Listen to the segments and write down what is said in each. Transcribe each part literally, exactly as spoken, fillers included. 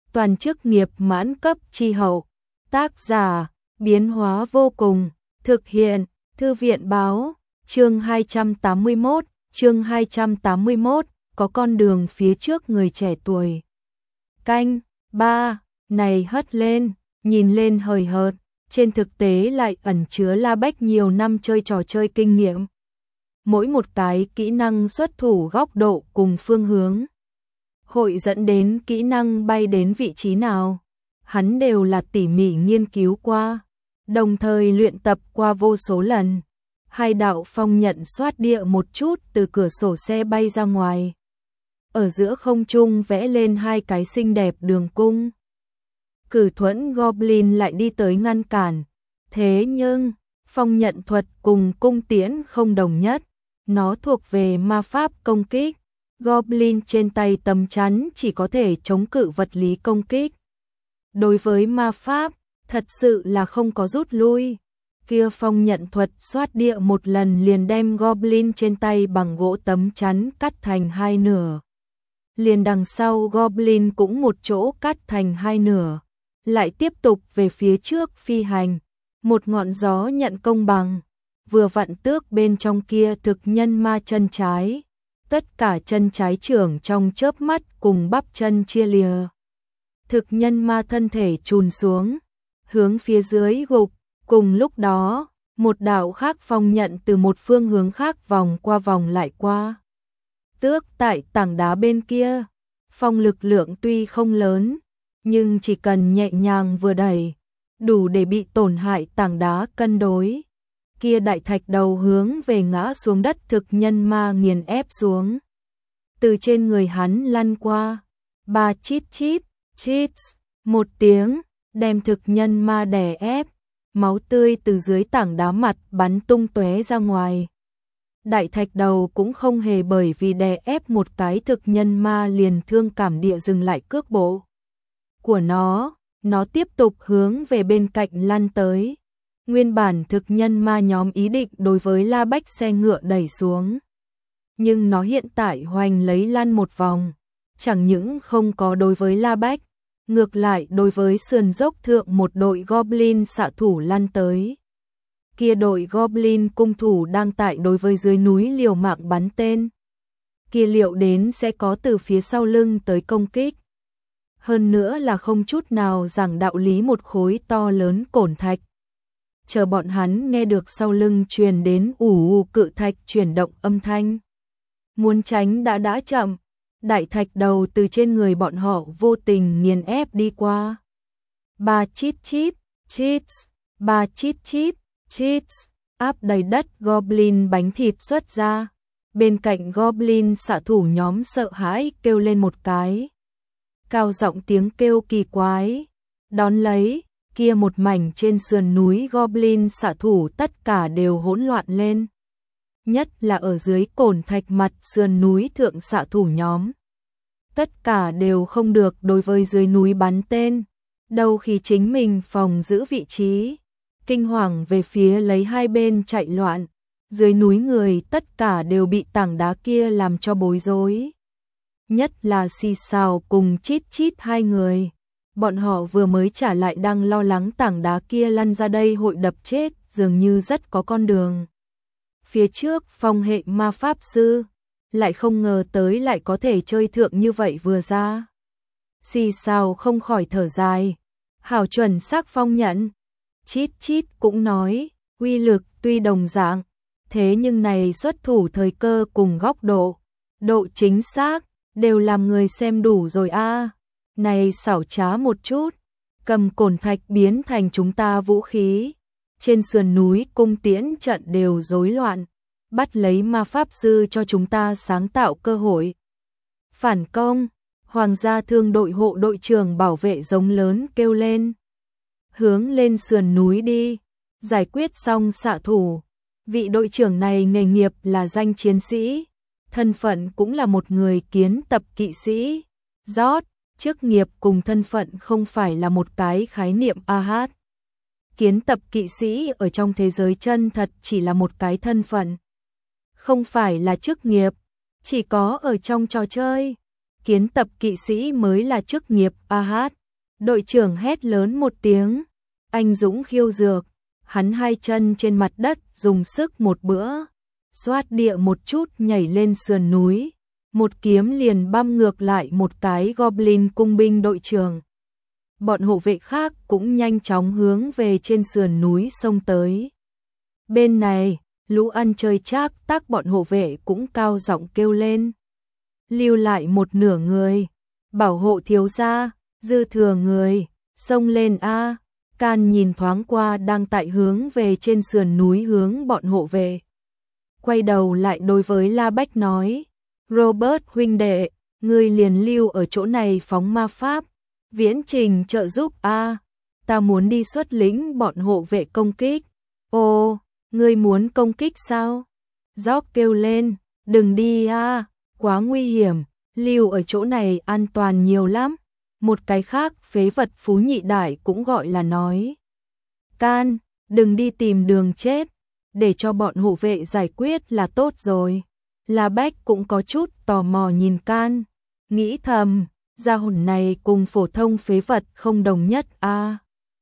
toàn chức nghiệp mãn cấp chi hậu. Tác giả, biến hóa vô cùng, thực hiện, Thư viện báo, chương hai trăm tám mươi mốt, chương hai trăm tám mươi mốt, có con đường phía trước người trẻ tuổi. Canh, ba, này hất lên, nhìn lên hời hợt, trên thực tế lại ẩn chứa La Bách nhiều năm chơi trò chơi kinh nghiệm. Mỗi một cái kỹ năng xuất thủ góc độ cùng phương hướng, hội dẫn đến kỹ năng bay đến vị trí nào, hắn đều là tỉ mỉ nghiên cứu qua, đồng thời luyện tập qua vô số lần. Hai đạo phong nhận xoát địa một chút từ cửa sổ xe bay ra ngoài. Ở giữa không trung vẽ lên hai cái xinh đẹp đường cung. Cử thuẫn Goblin lại đi tới ngăn cản. Thế nhưng, phong nhận thuật cùng cung tiễn không đồng nhất. Nó thuộc về ma pháp công kích. Goblin trên tay tấm chắn chỉ có thể chống cự vật lý công kích. Đối với ma pháp, thật sự là không có rút lui. Kia phong nhận thuật xoát địa một lần liền đem Goblin trên tay bằng gỗ tấm chắn cắt thành hai nửa. Liền đằng sau Goblin cũng một chỗ cắt thành hai nửa. Lại tiếp tục về phía trước phi hành. Một ngọn gió nhận công bằng. Vừa vặn tước bên trong kia thực nhân ma chân trái. Tất cả chân trái trưởng trong chớp mắt cùng bắp chân chia lìa. Thực nhân ma thân thể chùn xuống. Hướng phía dưới gục. Cùng lúc đó, một đạo khác phong nhận từ một phương hướng khác vòng qua vòng lại qua. Tước tại tảng đá bên kia, phong lực lượng tuy không lớn, nhưng chỉ cần nhẹ nhàng vừa đẩy, đủ để bị tổn hại tảng đá cân đối. Kia đại thạch đầu hướng về ngã xuống đất thực nhân ma nghiền ép xuống. Từ trên người hắn lăn qua, ba chít chít, chít, một tiếng, đem thực nhân ma đè ép. Máu tươi từ dưới tảng đá mặt bắn tung tóe ra ngoài. Đại thạch đầu cũng không hề bởi vì đè ép một cái thực nhân ma liền thương cảm địa dừng lại cước bộ của nó, nó tiếp tục hướng về bên cạnh lăn tới. Nguyên bản thực nhân ma nhóm ý định đối với La Bách xe ngựa đẩy xuống. Nhưng nó hiện tại hoành lấy lăn một vòng, chẳng những không có đối với La Bách, ngược lại đối với sườn dốc thượng một đội Goblin xạ thủ lăn tới. Kia đội Goblin cung thủ đang tại đối với dưới núi liều mạng bắn tên. Kia liệu đến sẽ có từ phía sau lưng tới công kích. Hơn nữa là không chút nào giảng đạo lý một khối to lớn cổn thạch. Chờ bọn hắn nghe được sau lưng truyền đến ủ ù cự thạch chuyển động âm thanh. Muốn tránh đã đã chậm. Đại thạch đầu từ trên người bọn họ vô tình nghiền ép đi qua. Ba chít chít, chít, ba chít chít, chít, áp đầy đất Goblin bánh thịt xuất ra. Bên cạnh Goblin xạ thủ nhóm sợ hãi kêu lên một cái. Cao giọng tiếng kêu kỳ quái. Đón lấy, kia một mảnh trên sườn núi Goblin xạ thủ tất cả đều hỗn loạn lên. Nhất là ở dưới cổn thạch mặt sườn núi thượng xạ thủ nhóm. Tất cả đều không được đối với dưới núi bắn tên, đâu khi chính mình phòng giữ vị trí. Kinh hoàng về phía lấy hai bên chạy loạn, dưới núi người tất cả đều bị tảng đá kia làm cho bối rối. Nhất là Xì Xào cùng Chít Chít hai người. Bọn họ vừa mới trả lại đang lo lắng tảng đá kia lăn ra đây hội đập chết, dường như rất có con đường. Phía trước phong hệ ma pháp sư, lại không ngờ tới lại có thể chơi thượng như vậy vừa ra. Xì Xào không khỏi thở dài, hảo chuẩn xác phong nhận. Chít Chít cũng nói, uy lực tuy đồng dạng, thế nhưng này xuất thủ thời cơ cùng góc độ, độ chính xác, đều làm người xem đủ rồi a. À. Này xảo trá một chút, cầm cổn thạch biến thành chúng ta vũ khí. Trên sườn núi cung tiễn trận đều rối loạn, bắt lấy ma pháp sư cho chúng ta sáng tạo cơ hội. Phản công, Hoàng gia thương đội hộ đội trưởng bảo vệ giống lớn kêu lên. Hướng lên sườn núi đi, giải quyết xong xạ thủ. Vị đội trưởng này nghề nghiệp là danh chiến sĩ, thân phận cũng là một người kiến tập kỵ sĩ. Rót, chức nghiệp cùng thân phận không phải là một cái khái niệm a hát. Kiến tập kỵ sĩ ở trong thế giới chân thật chỉ là một cái thân phận, không phải là chức nghiệp, chỉ có ở trong trò chơi. Kiến tập kỵ sĩ mới là chức nghiệp a hát. Đội trưởng hét lớn một tiếng, anh dũng khiêu dược, hắn hai chân trên mặt đất dùng sức một bữa, xoát địa một chút nhảy lên sườn núi, một kiếm liền băm ngược lại một cái Goblin cung binh đội trưởng. Bọn hộ vệ khác cũng nhanh chóng hướng về trên sườn núi xông tới. Bên này, lũ ăn chơi trác tắc bọn hộ vệ cũng cao giọng kêu lên. Lưu lại một nửa người, bảo hộ thiếu gia, dư thừa người, xông lên a. Can nhìn thoáng qua đang tại hướng về trên sườn núi hướng bọn hộ vệ. Quay đầu lại đối với La Bách nói, Robert huynh đệ, ngươi liền lưu ở chỗ này phóng ma pháp, viễn trình trợ giúp a. Ta muốn đi xuất lĩnh bọn hộ vệ công kích. Ô, ngươi muốn công kích sao? Gióc kêu lên, đừng đi a, quá nguy hiểm, lưu ở chỗ này an toàn nhiều lắm. Một cái khác phế vật Phú Nhị Đại cũng gọi là nói. Can, đừng đi tìm đường chết, để cho bọn hộ vệ giải quyết là tốt rồi. La Bách cũng có chút tò mò nhìn Can, nghĩ thầm, gia hồn này cùng phổ thông phế vật không đồng nhất a. À,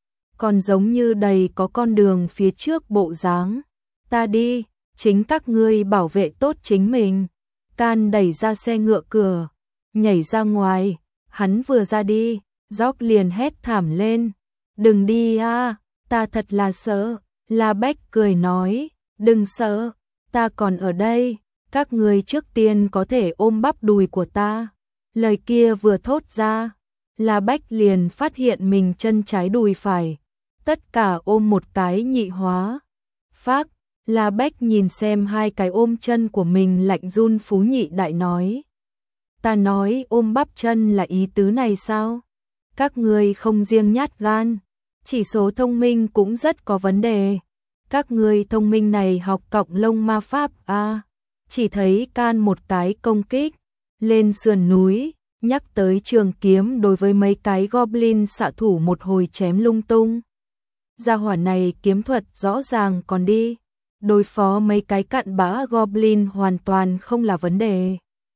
còn giống như đầy có con đường phía trước bộ dáng. Ta đi, chính các ngươi bảo vệ tốt chính mình. Can đẩy ra xe ngựa cửa, nhảy ra ngoài. Hắn vừa ra đi, Gióc liền hét thảm lên. Đừng đi a, ta thật là sợ. La Bách cười nói, đừng sợ, ta còn ở đây. Các ngươi trước tiên có thể ôm bắp đùi của ta. Lời kia vừa thốt ra, La Bách liền phát hiện mình chân trái đùi phải. Tất cả ôm một cái nhị hóa. Phác, La Bách nhìn xem hai cái ôm chân của mình lạnh run. Phú Nhị Đại nói. Ta nói ôm bắp chân là ý tứ này sao? Các ngươi không riêng nhát gan, chỉ số thông minh cũng rất có vấn đề. Các ngươi thông minh này học cọng lông ma pháp a. À, chỉ thấy Can một cái công kích lên sườn núi, nhắc tới trường kiếm đối với mấy cái Goblin xạ thủ một hồi chém lung tung. Gia hỏa này kiếm thuật rõ ràng còn đi, đối phó mấy cái cặn bã Goblin hoàn toàn không là vấn đề.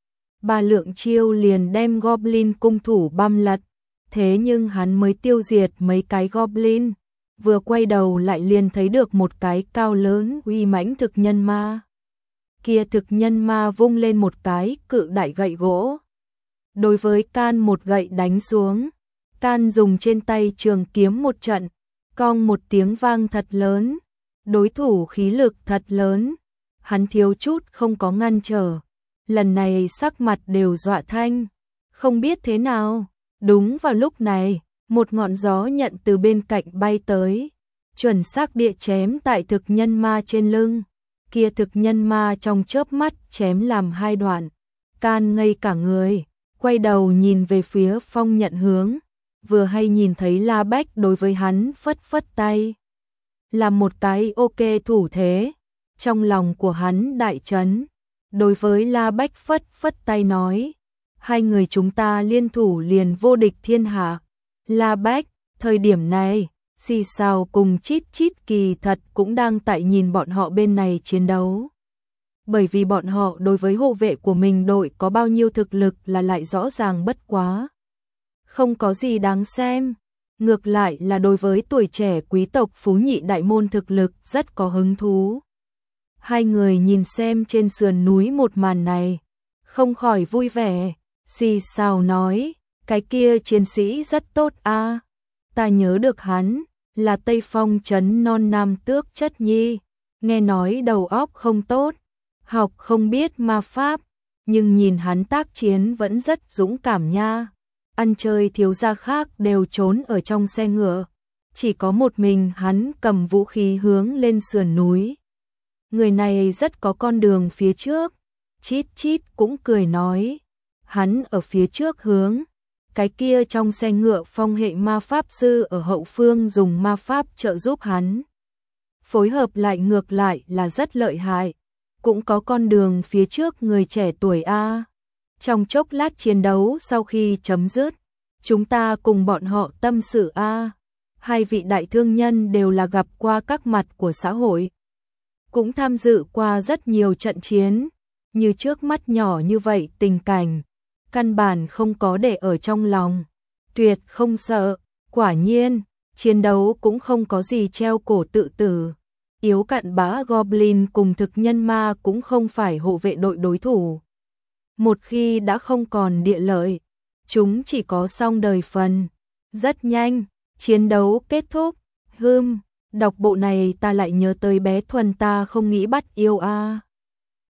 Ba lượng chiêu liền đem Goblin cung thủ băm lật, thế nhưng hắn mới tiêu diệt mấy cái Goblin, vừa quay đầu lại liền thấy được một cái cao lớn uy mãnh thực nhân ma. Kia thực nhân ma vung lên một cái cự đại gậy gỗ, đối với Can một gậy đánh xuống. Can dùng trên tay trường kiếm một trận, cong một tiếng vang thật lớn, đối thủ khí lực thật lớn, hắn thiếu chút không có ngăn trở. Lần này sắc mặt đều dọa thanh, không biết thế nào. Đúng vào lúc này, một ngọn gió nhận từ bên cạnh bay tới, chuẩn xác địa chém tại thực nhân ma trên lưng. Kia thực nhân ma trong chớp mắt chém làm hai đoạn. Can ngây cả người, quay đầu nhìn về phía Phong Nhận hướng, vừa hay nhìn thấy La Bách đối với hắn phất phất tay, làm một cái ok thủ thế. Trong lòng của hắn đại chấn, đối với La Bách phất phất tay nói, hai người chúng ta liên thủ liền vô địch thiên hạ. La Bách, thời điểm này, Xì Xào cùng Chít Chít kỳ thật cũng đang tại nhìn bọn họ bên này chiến đấu. Bởi vì bọn họ đối với hộ vệ của mình đội có bao nhiêu thực lực là lại rõ ràng bất quá. Không có gì đáng xem, ngược lại là đối với tuổi trẻ quý tộc Phú Nhị Đại môn thực lực rất có hứng thú. Hai người nhìn xem trên sườn núi một màn này, không khỏi vui vẻ. Xì Xào nói, cái kia chiến sĩ rất tốt a, ta nhớ được hắn, là Tây Phong trấn non nam tước Chất Nhi, nghe nói đầu óc không tốt, học không biết ma pháp, nhưng nhìn hắn tác chiến vẫn rất dũng cảm nha. Ăn chơi thiếu gia khác đều trốn ở trong xe ngựa, chỉ có một mình hắn cầm vũ khí hướng lên sườn núi. Người này rất có con đường phía trước. Chít Chít cũng cười nói, hắn ở phía trước hướng, cái kia trong xe ngựa phong hệ ma pháp sư ở hậu phương dùng ma pháp trợ giúp hắn. Phối hợp lại ngược lại là rất lợi hại, cũng có con đường phía trước người trẻ tuổi a. Trong chốc lát chiến đấu sau khi chấm dứt, chúng ta cùng bọn họ tâm sự a. Hai vị đại thương nhân đều là gặp qua các mặt của xã hội, cũng tham dự qua rất nhiều trận chiến, như trước mắt nhỏ như vậy tình cảnh, căn bản không có để ở trong lòng, tuyệt không sợ. Quả nhiên, chiến đấu cũng không có gì treo cổ tự tử. Yếu cặn bã Goblin cùng thực nhân ma cũng không phải hộ vệ đội đối thủ. Một khi đã không còn địa lợi, chúng chỉ có xong đời phần. Rất nhanh, chiến đấu kết thúc. Hừm, đọc bộ này ta lại nhớ tới bé Thuần ta không nghĩ bắt yêu a. À.